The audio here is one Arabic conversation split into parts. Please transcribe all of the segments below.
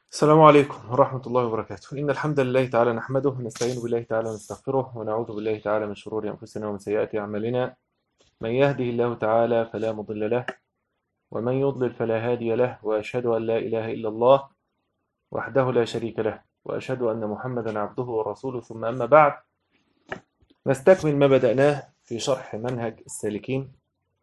السلام عليكم ورحمة الله وبركاته. إن الحمد لله تعالى نحمده ونستعين بالله تعالى ونستغفره ونعوذ بالله تعالى من شرور أنفسنا ومن سيئات أعمالنا. من يهده الله تعالى فلا مضل له ومن يضلل فلا هادي له، وأشهد أن لا إله إلا الله وحده لا شريك له، وأشهد أن محمدا عبده ورسوله. ثم أما بعد، نستكمل ما بدأناه في شرح منهج السالكين،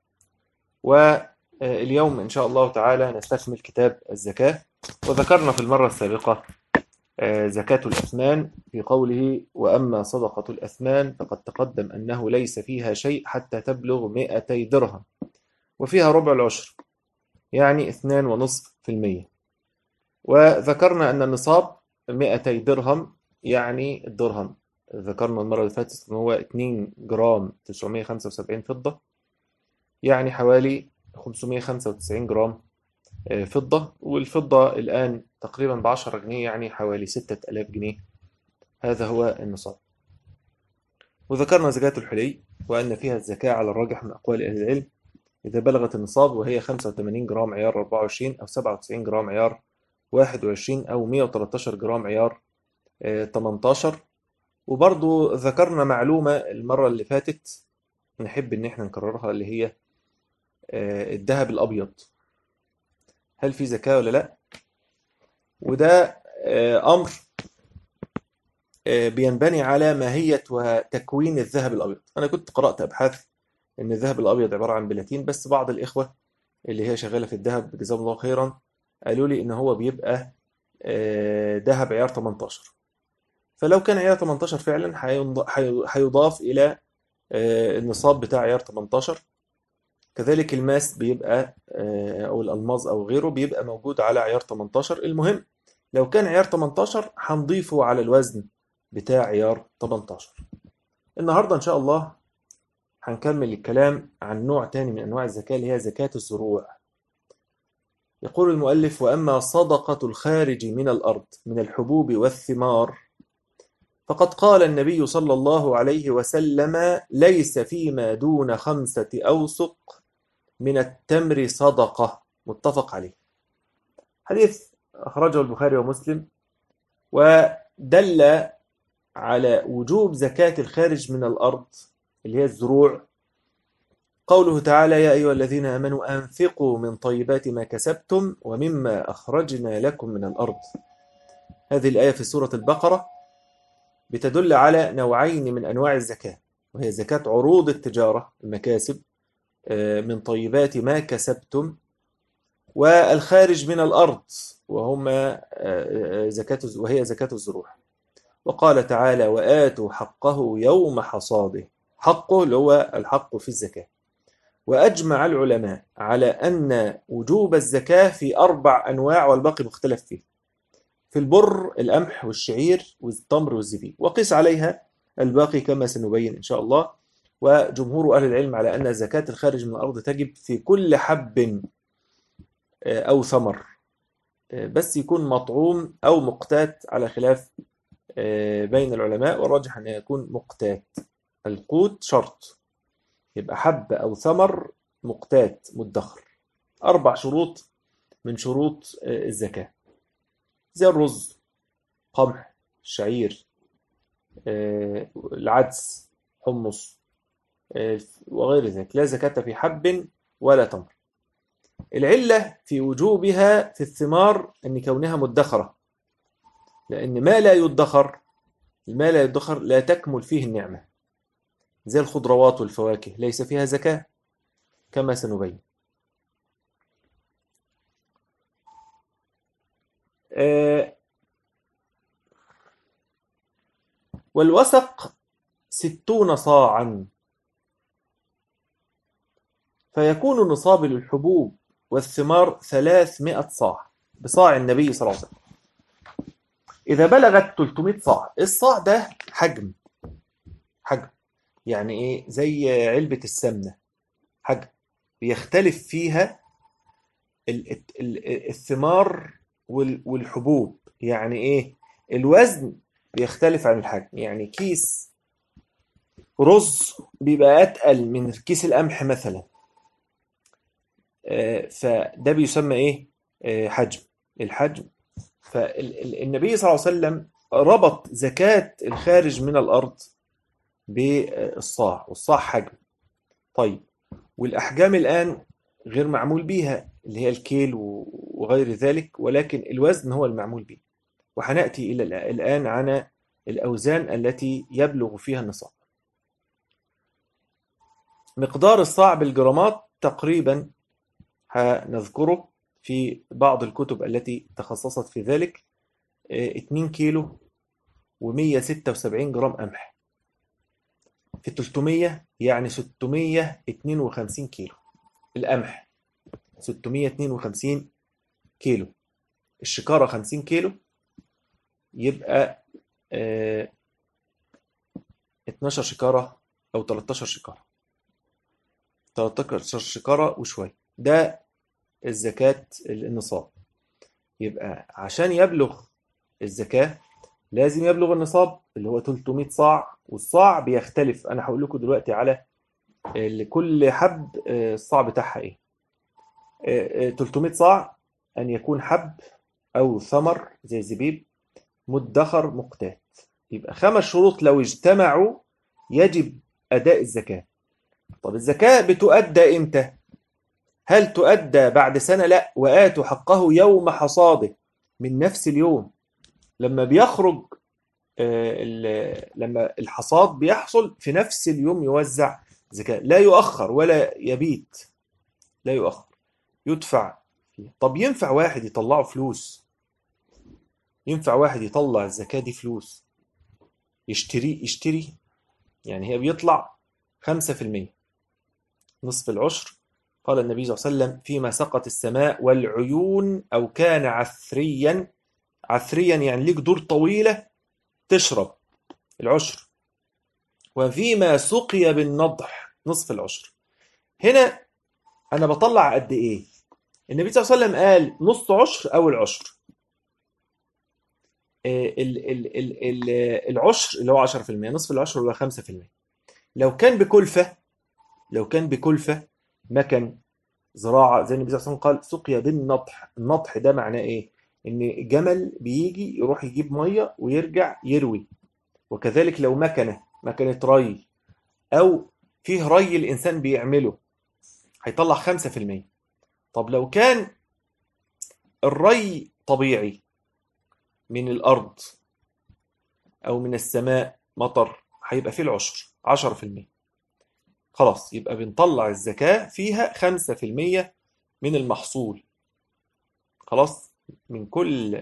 واليوم إن شاء الله تعالى نستكمل كتاب الزكاة. وذكرنا في المرة السابقة زكاة الأثمان في قوله: وأما صدقة الأثمان فقد تقدم أنه ليس فيها شيء حتى تبلغ 200 درهم، وفيها ربع العشر يعني 2.5%. وذكرنا أن النصاب 200 درهم، يعني الدرهم ذكرنا المرة اللي فاتت أن هو 2 جرام 975 فضة، يعني حوالي 595 جرام فضة. والفضة الآن تقريبا ب10 جنيه، يعني حوالي 6000 جنيه. هذا هو النصاب. وذكرنا زكاة الحلي، وأن فيها الزكاة على الراجح من أقوال أهل العلم إذا بلغت النصاب، وهي 85 جرام عيار 24، أو 97 جرام عيار 21، أو 113 جرام عيار 18. وبرضو ذكرنا معلومة المرة اللي فاتت نحب إن احنا نكررها، اللي هي الذهب الأبيض، هل في زكاة ولا لا؟ وده أمر بينبني على ماهية وتكوين الذهب الأبيض. أنا كنت قرأت أبحاث إن الذهب الأبيض عبارة عن بلاتين، بس بعض الإخوة اللي هي شغالة في الذهب جزاهم الله خيرا قالوا لي إن هو بيبقى ذهب عيار 18. فلو كان عيار 18 فعلا هيضاف إلى النصاب بتاع عيار 18. كذلك الماس بيبقى أو الألماظ أو غيره بيبقى موجود على عيار 18. المهم لو كان عيار 18 هنضيفه على الوزن بتاع عيار 18. النهاردة إن شاء الله هنكمل الكلام عن نوع تاني من أنواع الزكاة، اللي هي زكاة الزروع. يقول المؤلف: وأما صدقة الخارج من الأرض من الحبوب والثمار فقد قال النبي صلى الله عليه وسلم: ليس فيما دون 5 أوسق من التمر صدقة. متفق عليه. حديث أخرجه البخاري ومسلم، ودل على وجوب زكاة الخارج من الأرض اللي هي الزروع قوله تعالى: يا أيها الذين آمنوا أنفقوا من طيبات ما كسبتم ومما أخرجنا لكم من الأرض. هذه الآية في سورة البقرة بتدل على نوعين من أنواع الزكاة، وهي زكاة عروض التجارة المكاسب من طيبات ما كسبتم، والخارج من الأرض وهي زكاة الزروع. وقال تعالى: وآتوا حقه يوم حصاده. حقه اللي هو الحق في الزكاة. وأجمع العلماء على أن وجوب الزكاة في 4 أنواع، والباقي مختلف فيه: في البر، القمح والشعير والتمر والزبيب، وقس عليها الباقي كما سنبين إن شاء الله. وجمهور أهل العلم على أن زكاة الخارج من الأرض تجب في كل حب أو ثمر، بس يكون مطعوم أو مقتات، على خلاف بين العلماء، والراجح أن يكون مقتات. القوت شرط، يبقى حب أو ثمر مقتات مدخر. 4 شروط من شروط الزكاة، زي الرز، قمح، الشعير، العدس، حمص، وغير ذلك. لا زكاة في حب ولا تمر. العلة في وجوبها في الثمار أن كونها مدخرة، لأن ما لا يدخر لا تكمل فيه النعمة، زي الخضروات والفواكه ليس فيها زكاة كما سنبين. والوسق 60 صاعا، فيكون نصاب للحبوب والثمار 300 صاع بصاع النبي صلى الله عليه وسلم. إذا بلغت 300 صاع، الصاع ده حجم يعني إيه؟ زي علبة السمنة، حجم بيختلف فيها الثمار والحبوب. يعني إيه؟ الوزن بيختلف عن الحجم. يعني كيس رز بيبقى أتقل من كيس القمح مثلا، فده بيسمى إيه؟ حجم. الحجم فالنبي صلى الله عليه وسلم ربط زكاة الخارج من الأرض بالصاع، والصاع حجم. طيب، والأحجام الآن غير معمول بيها، اللي هي الكيل وغير ذلك، ولكن الوزن هو المعمول به. وهنأتي إلى الآن عن الأوزان التي يبلغ فيها النصاب. مقدار الصاع بالجرامات تقريبا هنذكره في بعض الكتب التي تخصصت في ذلك. 2 كيلو و176 جرام قمح في 300، يعني 652 كيلو. القمح 652 كيلو، الشكارة 50 كيلو، يبقى 12 شكارة أو 13 شكارة، 13 شكارة وشوية. ده الزكاة النصاب. يبقى عشان يبلغ الزكاة لازم يبلغ النصاب اللي هو 300 صاع، والصاع بيختلف. أنا هقول لكم دلوقتي على لكل حب الصاع بتاعها إيه. 300 صاع أن يكون حب أو ثمر زي الزبيب مدخر مقتات. يبقى 5 شروط لو اجتمعوا يجب أداء الزكاة. طب الزكاة بتؤدى إمتى؟ هل تؤدى بعد سنة؟ لا، وآتوا حقه يوم حصاده، من نفس اليوم لما بيخرج. لما الحصاد بيحصل في نفس اليوم يوزع زكاة، لا يؤخر ولا يبيت، لا يؤخر، يدفع فيه. طب ينفع واحد يطلعه فلوس؟ ينفع واحد يطلع الزكاة دي فلوس يشتري؟ يعني هي بيطلع 5%، نصف العشر. قال النبي صلى الله عليه وسلم: فيما سقط السماء والعيون أو كان عثريا. عثريا يعني ليك دور طويلة تشرب، العشر. وفيما سقي بالنضح، نصف العشر. هنا أنا بطلع قد إيه؟ النبي صلى الله عليه وسلم قال نص عشر أو العشر. العشر اللي هو 10%، نصف العشر اللي هو 5%. لو كان بكلفة، لو كان بكلفة مكن زراعة، زي النبي صلى الله عليه وسلم قال سقي بالنضح. النضح ده معناه إيه؟ إن جمل بيجي يروح يجيب مية ويرجع يروي. وكذلك لو مكنة ري، أو فيه ري الإنسان بيعمله، هيطلع 5%. طب لو كان الري طبيعي من الأرض أو من السماء مطر، هيبقى فيه العشر 10%. خلاص، يبقى بنطلع الزكاة فيها 5% من المحصول. خلاص، من كل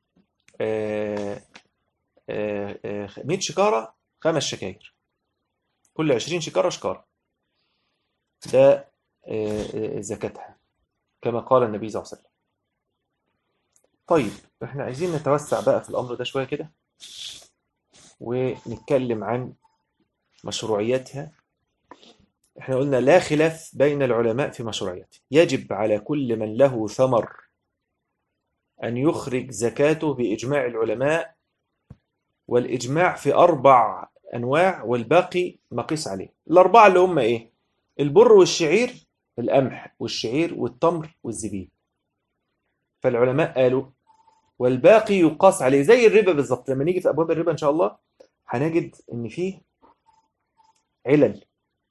100 شكارة 5 شكاير، كل 20 شكارة شكارة. ده زكاتها كما قال النبي صلى الله عليه وسلم. طيب، احنا عايزين نتوسع بقى في الأمر ده شوية كده، ونتكلم عن مشروعيتها. احنا قلنا لا خلاف بين العلماء في مشروعيته. يجب على كل من له ثمر أن يخرج زكاته بإجماع العلماء، والإجماع في 4 أنواع، والباقي مقيس عليه. الأربعة اللي هم إيه؟ البر والشعير، القمح والشعير والتمر والزبيب. فالعلماء قالوا والباقي يقاس عليه، زي الربا بالظبط. لما نيجي في أبواب الربا إن شاء الله هنجد إن فيه علل.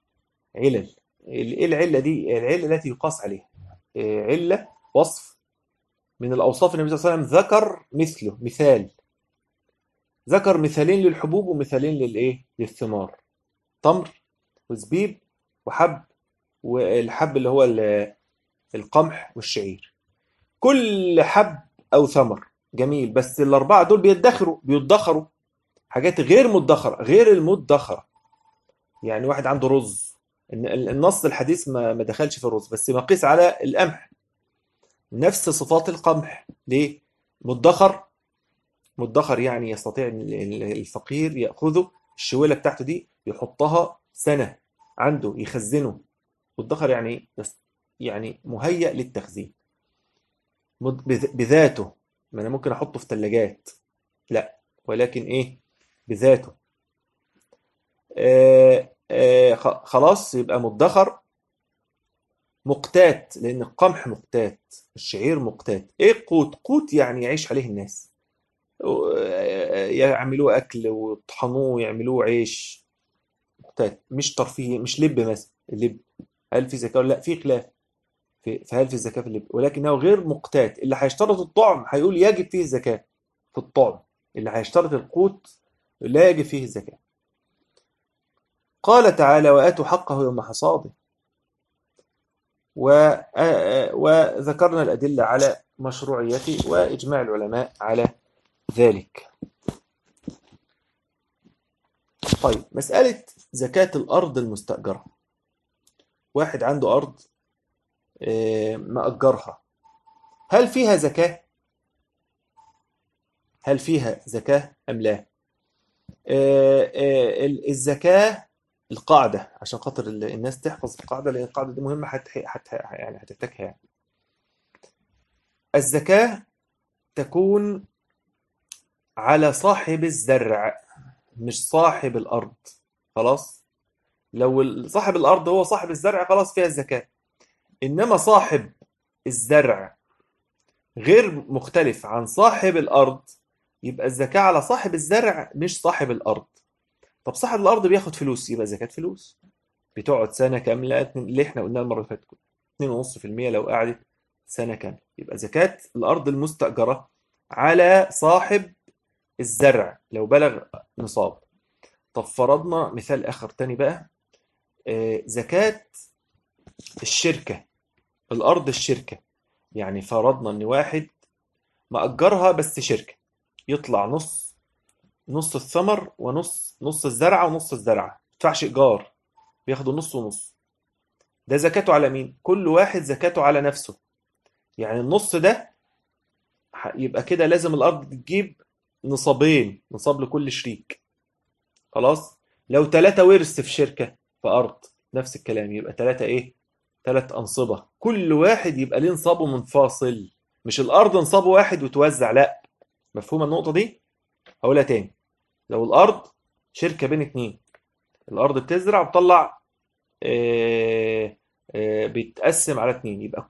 إيه العلة دي؟ العلة التي يقاس عليها. علة، وصف من الأوصاف النبي صلى الله عليه وسلم ذكر مثله، مثال. ذكر مثالين للحبوب ومثالين للإيه؟ للثمار. تمر وزبيب وحب، والحب اللي هو القمح والشعير. كل حب أو ثمر جميل، بس الأربعة دول بيدخروا حاجات غير مدخرة، غير المدخرة. يعني واحد عنده رز، النص الحديث ما دخلش في الرز، بس مقيس على القمح نفس صفات القمح. ليه؟ مدخر. مدخر يعني يستطيع الفقير يأخذه، الشويلة بتاعته دي يحطها سنة عنده يخزنه. مدخر يعني يعني مهيأ للتخزين بذاته. ما أنا ممكن أحطه في ثلاجات، لا، ولكن إيه؟ بذاته. خلاص، يبقى مدخر. مقتات، لأن القمح مقتات، الشعير مقتات. إيه قوت؟ قوت يعني يعيش عليه الناس. يعملوه أكل ويطحنوه ويعملوه عيش مقتات، مش ترفيهي، مش لب مثلا. اللب هل في زكاة ولا لا؟ في خلاف فهل في الزكاة في اللب، ولكنه غير مقتات. اللي هيشترط الطعم هيقول يجب فيه الزكاة في الطعم، اللي هيشترط القوت لا يجب فيه الزكاة. قال تعالى وآتوا حقه يوم حصاده. وذكرنا الأدلة على مشروعيته وإجماع العلماء على ذلك. طيب، مسألة زكاة الأرض المستأجرة. واحد عنده أرض مأجرها، هل فيها زكاة؟ هل فيها زكاة أم لا؟ الزكاة، القاعدة عشان خاطر الناس تحفظ القاعدة، لأن القاعدة دي مهمة يعني هتحتاجها يعني. الزكاة تكون على صاحب الزرع مش صاحب الأرض. خلاص، لو صاحب الأرض هو صاحب الزرع خلاص فيها الزكاة. إنما صاحب الزرع غير مختلف عن صاحب الأرض، يبقى الزكاة على صاحب الزرع مش صاحب الأرض. طب صاحب الأرض بياخد فلوس، يبقى زكاة فلوس. بتقعد سنة كاملة، اللي احنا قلناه المرة اللي فاتت 2.5% لو قعدت سنة كاملة، يبقى زكاة الأرض المستأجرة على صاحب الزرع لو بلغ نصاب. طب فرضنا مثال آخر تاني بقى، زكاة الشركة، الأرض الشركة. يعني فرضنا إن واحد مأجرها بس شركة، يطلع نص الثمر نص الزرعة ونص الزرعة، ما يدفعش إيجار، بياخدوا نص ونص. ده زكاته على مين؟ كل واحد زكاته على نفسه. يعني النص ده يبقى كده لازم الأرض تجيب نصابين، نصاب لكل شريك. خلاص، لو 3 ورث في شركة في أرض نفس الكلام، يبقى 3 إيه؟ 3 أنصبة، كل واحد يبقى ليه نصابه منفصل، مش الأرض نصابه واحد وتوزع، لا. مفهومة النقطة دي؟ هقولها تاني. لو الأرض شركة بين اتنين، الأرض بتزرع وتطلع، بيتقسم على اتنين، يبقى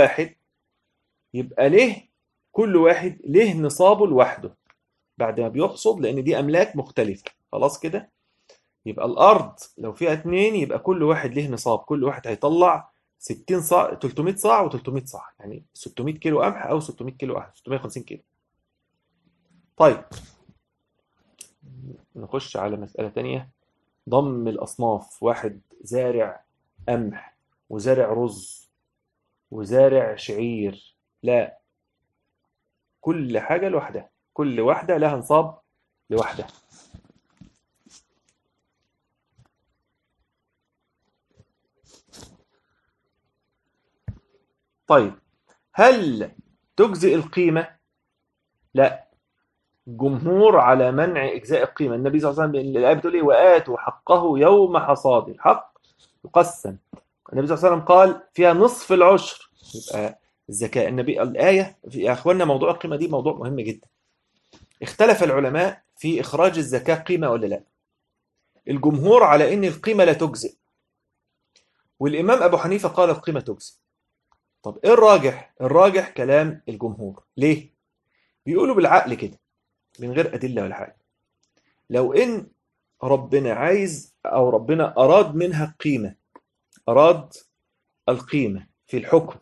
كل واحد ليه نصابه لوحده بعد ما بيحصد، لأن دي أملاك مختلفة. خلاص كده، يبقى الأرض لو فيها اتنين يبقى كل واحد ليه نصاب، كل واحد هيطلع 60 صاع، 300 صاع و300 صاع، يعني 600 كيلو قمح أو 600 كيلو قمح، 650 كيلو. طيب، نخش على مسألة تانية، ضم الأصناف. واحد زارع قمح وزارع رز وزارع شعير، لا، كل حاجة لوحدها، كل واحدة لها نصاب لوحدها. طيب، هل تجزئ القيمة؟ لا، جمهور على منع إجزاء القيمة. النبي صلى الله عليه وسلم الآية بتقول إيه؟ وآتوا حقه يوم حصاده. الحق يقسم، النبي صلى الله عليه وسلم قال فيها نصف العشر. يبقى الزكاة، النبي الآية يا أخوانا، موضوع القيمة دي موضوع مهم جدا. اختلف العلماء في إخراج الزكاة قيمة ولا لا. الجمهور على إن القيمة لا تجزئ، والإمام أبو حنيفة قال القيمة تجزئ. طب إيه الراجح؟ الراجح كلام الجمهور. ليه؟ بيقولوا بالعقل كده من غير أدلة ولا حاجة. لو إن ربنا عايز أو ربنا أراد منها قيمة، أراد القيمة في الحكم،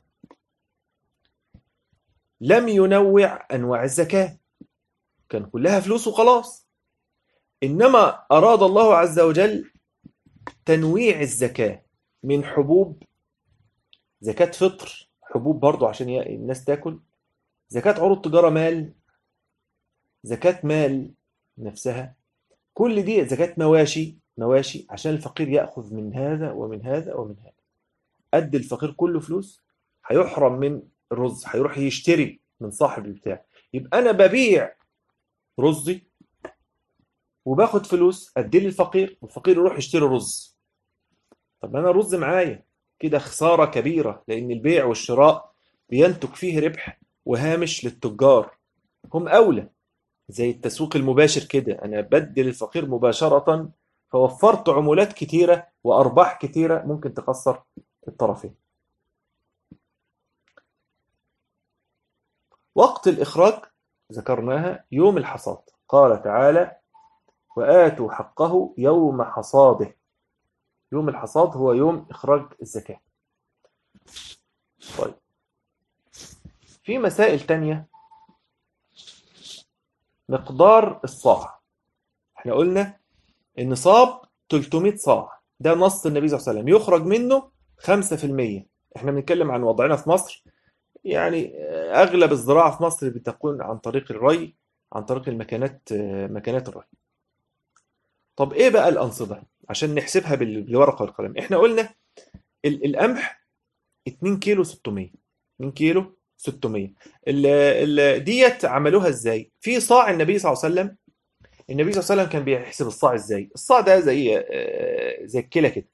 لم ينوع أنواع الزكاة، كان كلها فلوس وخلاص. إنما أراد الله عز وجل تنويع الزكاة من حبوب، زكاة فطر حبوب برضو عشان الناس تاكل، زكاة عروض تجارة مال، زكاة مال نفسها، كل دي زكاة مواشي عشان الفقير يأخذ من هذا ومن هذا ومن هذا. قد الفقير كله فلوس هيحرم من الرز، هيروح يشتري من صاحب البتاع. يبقى أنا ببيع رزي وباخد فلوس أدي للفقير، والفقير يروح يشتري رز. طب أنا الرز معايا كده خسارة كبيرة، لأن البيع والشراء بينتج فيه ربح وهامش للتجار، هم أولى. زي التسويق المباشر كده، أنا بدي للفقير مباشرة، فوفرت عمولات كتيرة وأرباح كتيرة ممكن تخسر الطرفين. وقت الإخراج ذكرناها يوم الحصاد. قال تعالى: وآتوا حقه يوم حصاده. يوم الحصاد هو يوم إخراج الزكاة. طيب، في مسائل تانية. مقدار الصاع، احنا قلنا النصاب 300 صاع، ده نص النبي صلى الله عليه وسلم، يخرج منه 5%. احنا بنتكلم عن وضعنا في مصر، يعني اغلب الزراعة في مصر بتكون عن طريق الري، عن طريق مكانات الري. طب ايه بقى الأنصبة عشان نحسبها بالورقة والقلم؟ احنا قلنا القمح 2 كيلو 600. 2 كيلو 600. ديت عملوها ازاي؟ في صاع النبي صلى الله عليه وسلم. النبي صلى الله عليه وسلم كان بيحسب الصاع ازاي؟ الصاع ده زي الكلى كده،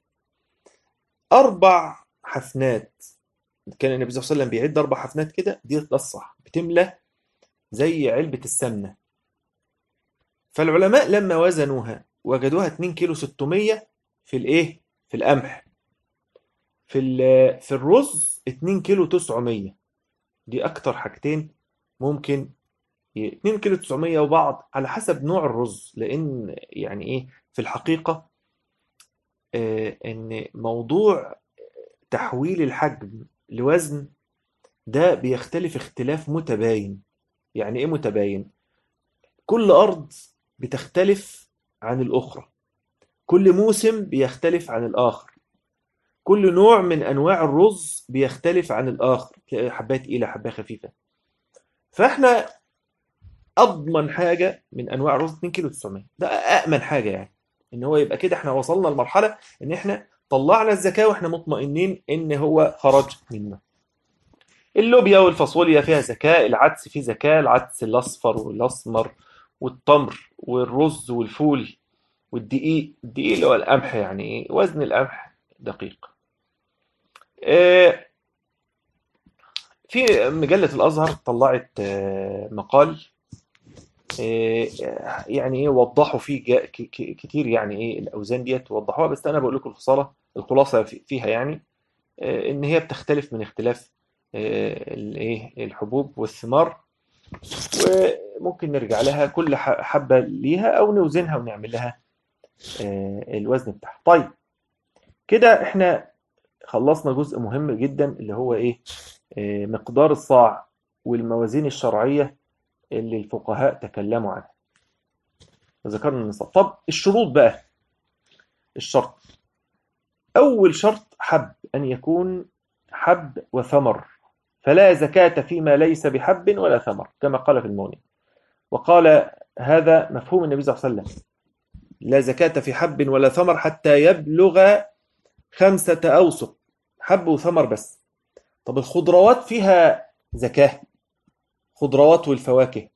4 حفنات. كان النبي صلى الله عليه وسلم بيعد 4 حفنات كده، دي ده الصح، بتملى زي علبة السمنة. فالعلماء لما وزنوها وجدوها 2 كيلو 600 في الايه؟ في القمح. في الرز 2 كيلو 900. دي اكتر حاجتين ممكن 2 كيلو 900 وبعض على حسب نوع الرز، لان يعني ايه في الحقيقة، ان موضوع تحويل الحجم لوزن ده بيختلف اختلاف متباين. يعني ايه متباين؟ كل ارض بتختلف عن الاخرى، كل موسم بيختلف عن الاخر، كل نوع من انواع الرز بيختلف عن الاخر، تلاقي حبات تقيله حبات خفيفه. فاحنا اضمن حاجه من انواع الرز 2 كيلو 900، ده امن حاجه، يعني ان هو يبقى كده احنا وصلنا لمرحله ان احنا طلعنا الزكاه واحنا مطمئنين ان هو خرج منه. اللوبيا والفاصوليا فيها زكاة، العدس فيه زكاة، العدس الأصفر والأسمر والتمر والرز والفول والدقيق. الدقيق اللي هو القمح، يعني إيه وزن القمح دقيق. في مجلة الأزهر طلعت مقال، يعني إيه وضحوا فيه كتير، يعني إيه الأوزان ديت وضحوها، بس أنا بقول لكم الخلاصة فيها، يعني إن هي بتختلف من اختلاف الإيه الحبوب والثمار، وممكن نرجع لها كل حبة ليها أو نوزنها ونعمل لها الوزن بتاعها. طيب، كده احنا خلصنا جزء مهم جدا اللي هو ايه؟ مقدار الصاع والموازين الشرعية اللي الفقهاء تكلموا عنها، وذكرنا النصاب. طب الشروط بقى. الشرط، أول شرط حب أن يكون حب وثمر، فلا زكاة فيما ليس بحب ولا ثمر، كما قال في المغني. وقال هذا مفهوم النبي صلى الله عليه وسلم: لا زكاة في حب ولا ثمر حتى يبلغ 5 أوسق. حب وثمر بس. طب الخضروات فيها زكاة؟ خضروات والفواكه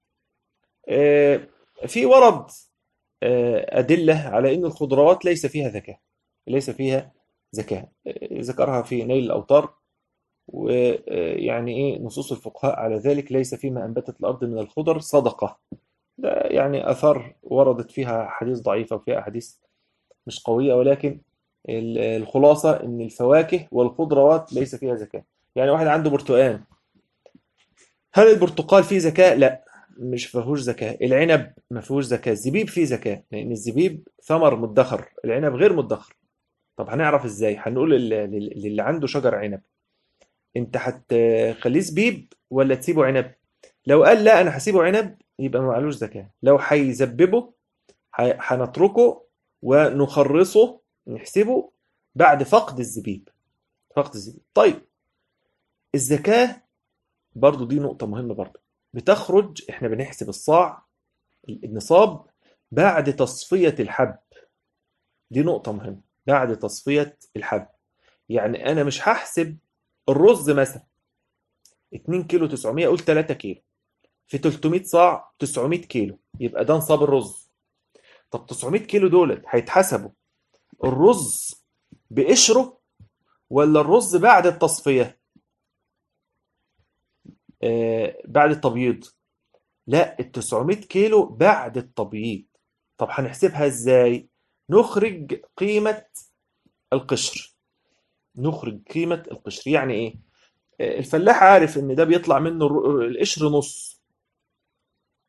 في ورد أدلة على أن الخضروات ليس فيها زكاة، ليس فيها زكاة. ذكرها في نيل الأوطار. ويعني إيه نصوص الفقهاء على ذلك: ليس فيما أنبتت الأرض من الخضر صدقة. ده يعني أثار وردت فيها حديث ضعيفة وفيها أحاديث مش قوية، ولكن الخلاصة إن الفواكه والخضروات ليس فيها زكاة. يعني واحد عنده برتقال، هل البرتقال فيه زكاة؟ لا، مش فيهوش زكاة. العنب ما فيهوش زكاة. الزبيب فيه زكاة لأن الزبيب ثمر مدخر، العنب غير مدخر. طب هنعرف إزاي؟ هنقول للي عنده شجر عنب: أنت هتخليه زبيب ولا تسيبه عنب؟ لو قال لا أنا هسيبه عنب يبقى ما عليهوش زكاة. لو هيزببه هنتركه ونخرصه، نحسبه بعد فقد الزبيب. فقد الزبيب. طيب، الزكاة برضو دي نقطة مهمة برضو. بتخرج، احنا بنحسب الصاع النصاب بعد تصفية الحب. دي نقطة مهمة، بعد تصفية الحب. يعني أنا مش هحسب الرز مثلا 2 كيلو 900، أقول 3 كيلو في 300 صاع 900 كيلو، يبقى ده نصاب الرز. طب 900 كيلو دول هيتحسبوا الرز بقشره ولا الرز بعد التصفية؟ بعد التبييض. لا، ال 900 كيلو بعد التبييض. طب هنحسبها ازاي؟ نخرج قيمة القشر. نخرج قيمة القشر يعني ايه؟ الفلاح عارف ان ده بيطلع منه القشر نص،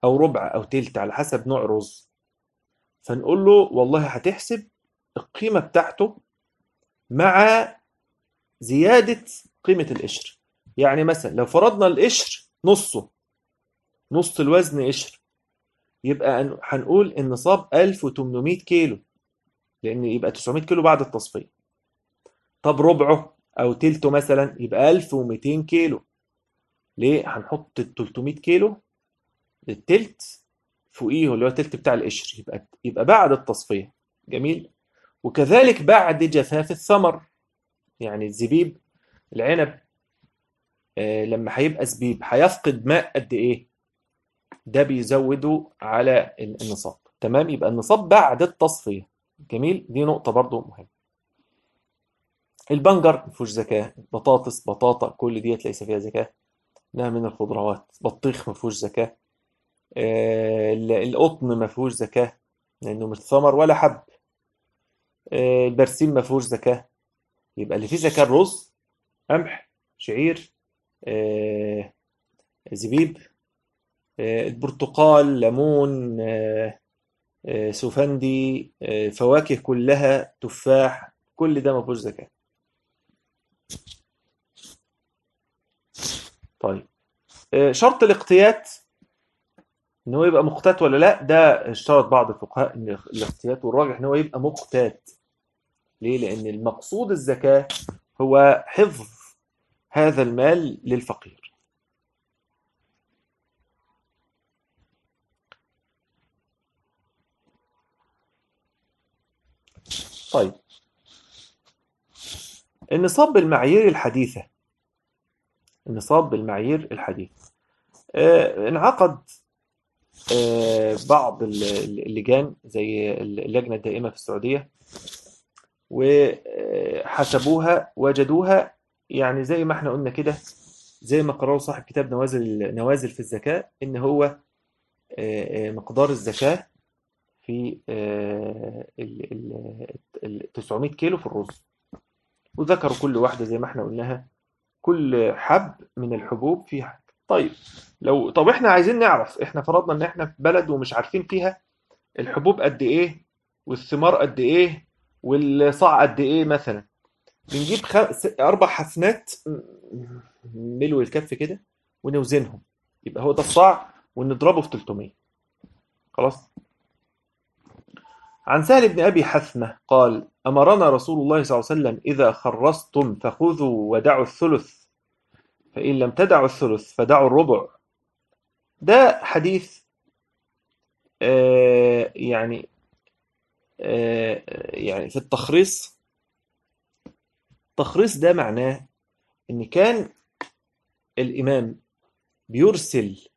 أو ربع أو تلت على حسب نوع رز، فنقول له والله هتحسب القيمة بتاعته مع زيادة قيمة القشر. يعني مثلا لو فرضنا القشر نصه، نص الوزن قشر، يبقى هنقول النصاب 1800 كيلو، لأن يبقى 900 كيلو بعد التصفية. طب ربعه أو تلته مثلا يبقى 1200 كيلو. ليه؟ هنحط ال 300 كيلو التلت فوقيه اللي هو التلت بتاع القشر، يبقى بعد التصفية. جميل. وكذلك بعد جفاف الثمر، يعني الزبيب، العنب، لما هيبقى زبيب هيفقد ماء قد ايه؟ ده بيزوده على النصاب. تمام، يبقى النصاب بعد التصفية. جميل، دي نقطة برضو مهمة. البنجر ما فيهوش زكاة، بطاطس، بطاطا، كل ديت ليس فيها زكاة، انها من الخضروات. بطيخ ما فيهوش زكاة. القطن ما فيهوش زكاة لأنه مش ثمر ولا حب. البرسيم ما فيهوش زكاة. يبقى اللي فيه زكاة الرز، قمح، شعير، آه، زبيب، البرتقال، ليمون، سفندي، فواكه كلها، تفاح، كل ده ما فيهوش زكاة. طيب، شرط الاقتيات ان هو يبقى مقتات ولا لا، ده اشترط بعض الفقهاء ان الاقتيات، والراجح ان هو يبقى مقتات. ليه؟ لان المقصود الزكاة هو حفظ هذا المال للفقير. طيب، النصاب بالمعايير الحديثة، النصاب بالمعايير الحديثة، انعقد بعض اللجان زي اللجنة الدائمة في السعودية، وحسبوها وجدوها يعني زي ما احنا قلنا كده، زي ما قرروا صاحب كتاب نوازل في الزكاة، ان هو مقدار الزكاة في ال 900 كيلو في الرز، وذكروا كل واحدة زي ما احنا قلناها، كل حب من الحبوب فيه حاجة. طيب، طب احنا عايزين نعرف، احنا فرضنا ان احنا في بلد ومش عارفين فيها الحبوب قد ايه والثمار قد ايه والصاع قد ايه مثلا، بنجيب 4 حفنات ملو الكف كده ونوزنهم، يبقى هو ده الصاع، ونضربه في 300. خلاص. عن سهل بن أبي حثمة قال: أمرنا رسول الله صلى الله عليه وسلم إذا خرصتم فخذوا ودعوا الثلث، فإن لم تدعوا الثلث فدعوا الربع. ده حديث يعني يعني في التخريص. التخريص ده معناه إن كان الإمام بيرسل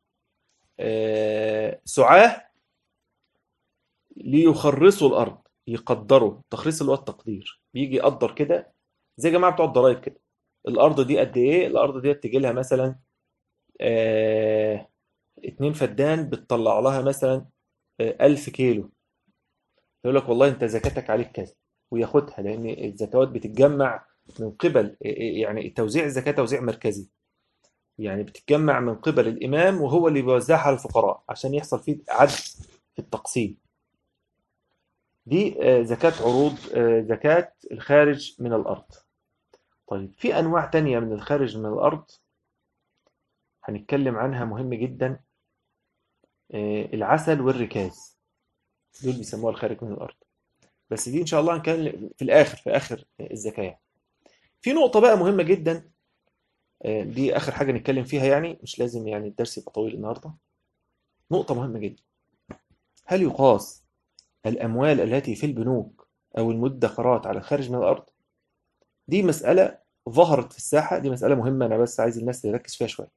سعاة ليخرصوا الأرض، يقدروا. التخريص اللي هو التقدير، بيجي يقدر كده زي جماعة بتوع الضرايب كده، الأرض دي قد إيه، الأرض دي تجي لها مثلا 2 فدان بتطلع لها مثلا 1000 كيلو، يقول لك والله أنت زكاتك عليك كذا، وياخدها، لأن الزكوات بتتجمع من قبل يعني توزيع الزكاة توزيع مركزي، يعني بتتجمع من قبل الإمام وهو اللي بيوزعها على الفقراء عشان يحصل فيه عدل في التقسيم. دي زكاة عروض، زكاة الخارج من الأرض. طيب، في أنواع تانية من الخارج من الأرض هنتكلم عنها، مهم جدا. العسل والركاز، دول بيسموها الخارج من الأرض، بس دي إن شاء الله هنتكلم في الآخر، في آخر الزكاة. في نقطة بقى مهمة جدا، دي آخر حاجة نتكلم فيها، يعني مش لازم يعني الدرس يبقى طويل النهاردة. نقطة مهمة جدا: هل يقاس الأموال التي في البنوك أو المدخرات على الخارج من الأرض؟ دي مسألة ظهرت في الساحة، دي مسألة مهمة، أنا بس عايز الناس تركز فيها شوية.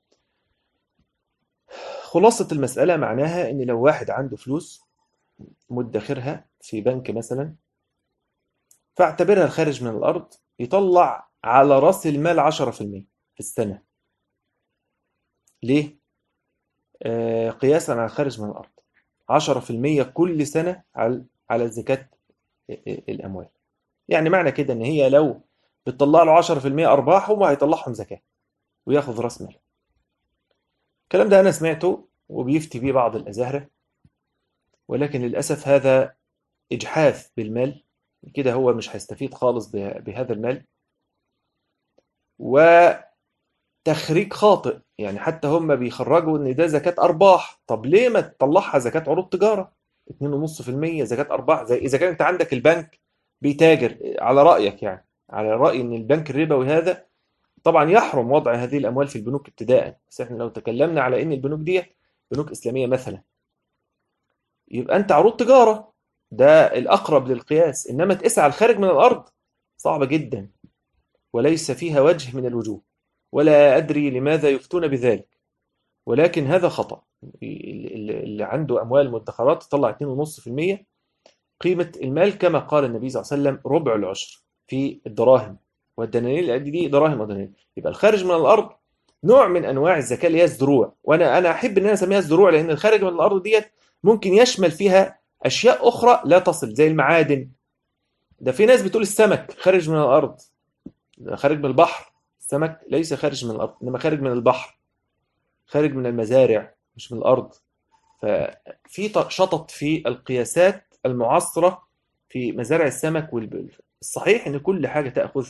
خلاصة المسألة معناها إن لو واحد عنده فلوس مدخرها في بنك مثلا، فاعتبرها الخارج من الأرض، يطلع على رأس المال 10% في السنة. ليه؟ قياسا على الخارج من الأرض، 10% كل سنة على زكاة الأموال. يعني معنى كده إن هي لو بتطلع له 10% أرباح، هو هيطلعهم زكاة وياخذ رأس مال. الكلام ده أنا سمعته وبيفتي بيه بعض الأزاهرة، ولكن للأسف هذا إجحاف بالمال. كده هو مش هيستفيد خالص بهذا المال، وتخريج خاطئ. يعني حتى هم بيخرجوا إن ده زكاة أرباح. طب ليه ما تطلعها زكاة عروض تجارة؟ 2.5% زكاة أرباح، زي إذا كان أنت عندك البنك بيتاجر على رأيك، يعني على رأي إن البنك الربوي هذا طبعا يحرم وضع هذه الأموال في البنوك ابتداء. بس إحنا لو تكلمنا على إن البنوك دي بنوك إسلامية مثلا، يبقى أنت عروض تجارة، ده الأقرب للقياس. إنما تقيس على الخارج من الأرض صعبة جدا، وليس فيها وجه من الوجوه، ولا أدري لماذا يفتون بذلك، ولكن هذا خطأ. اللي عنده أموال مدخرات تطلع 2.5% قيمة المال، كما قال النبي صلى الله عليه وسلم ربع العشر في الدراهم والدنانير، لأن دي دراهم ودنانير. يبقى الخارج من الأرض نوع من أنواع الزكاة اللي هي الزروع، وأنا أحب إن أنا أسميها الزروع، لأن الخارج من الأرض ديت ممكن يشمل فيها أشياء أخرى لا تصل، زي المعادن. ده في ناس بتقول السمك خارج من الأرض، ده خارج من البحر. السمك ليس خارج من الأرض، إنما خارج من البحر، خارج من المزارع مش من الأرض. ففي شطط في القياسات المعاصرة في مزارع السمك والبل. الصحيح إن كل حاجة تأخذ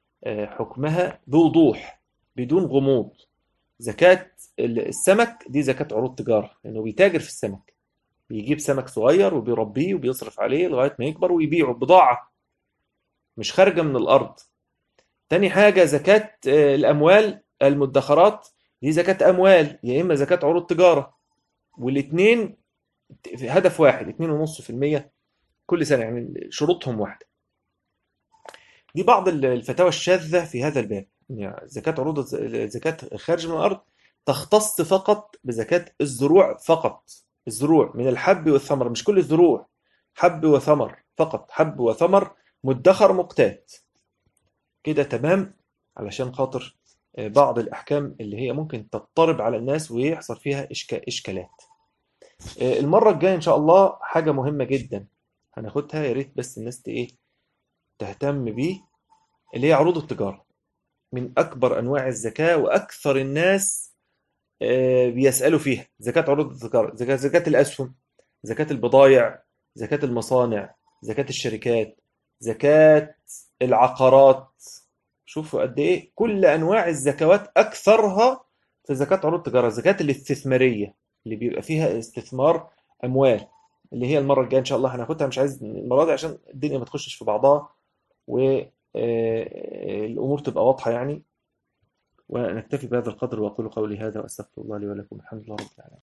حكمها بوضوح بدون غموض. زكاة السمك دي زكاة عروض تجارة، لأنه بيتاجر في السمك، بيجيب سمك صغير وبيربيه وبيصرف عليه لغاية ما يكبر ويبيعه بضاعة مش خارجة من الأرض. تاني حاجة زكاة الأموال المدخرات، دي زكاة أموال يا إما زكاة عروض تجارة، والاثنين في هدف واحد، 2.5% كل سنة، يعني شروطهم واحدة. دي بعض الفتاوى الشاذة في هذا الباب، يعني زكاة عروض، زكاة خارج من الأرض تختص فقط بزكاة الزروع فقط. الزروع من الحب والثمر، مش كل الزروع، حب وثمر فقط، حب وثمر مدخر مقتات. كده تمام، علشان خاطر بعض الأحكام اللي هي ممكن تضطرب على الناس ويحصل فيها إشكالات. المرة الجاية إن شاء الله حاجة مهمة جدا هناخدها، يا ريت بس الناس إيه تهتم بيه، اللي هي عروض التجارة. من أكبر أنواع الزكاة، وأكثر الناس بيسألوا فيها. زكاة عروض التجارة، زكاة الأسهم، زكاة البضائع، زكاة المصانع، زكاة الشركات، زكاة العقارات. شوفوا قد إيه كل أنواع الزكوات أكثرها في زكاة عروض التجارة. الزكاة الاستثمارية اللي بيبقى فيها استثمار أموال، اللي هي المرة الجاية إن شاء الله هناخدها. مش عايز المرة دي عشان الدنيا ما تخشش في بعضها، والأمور تبقى واضحة يعني. ونكتفي بهذا القدر، وأقول قولي هذا وأستغفر الله لي ولكم. الحمد لله رب العالمين.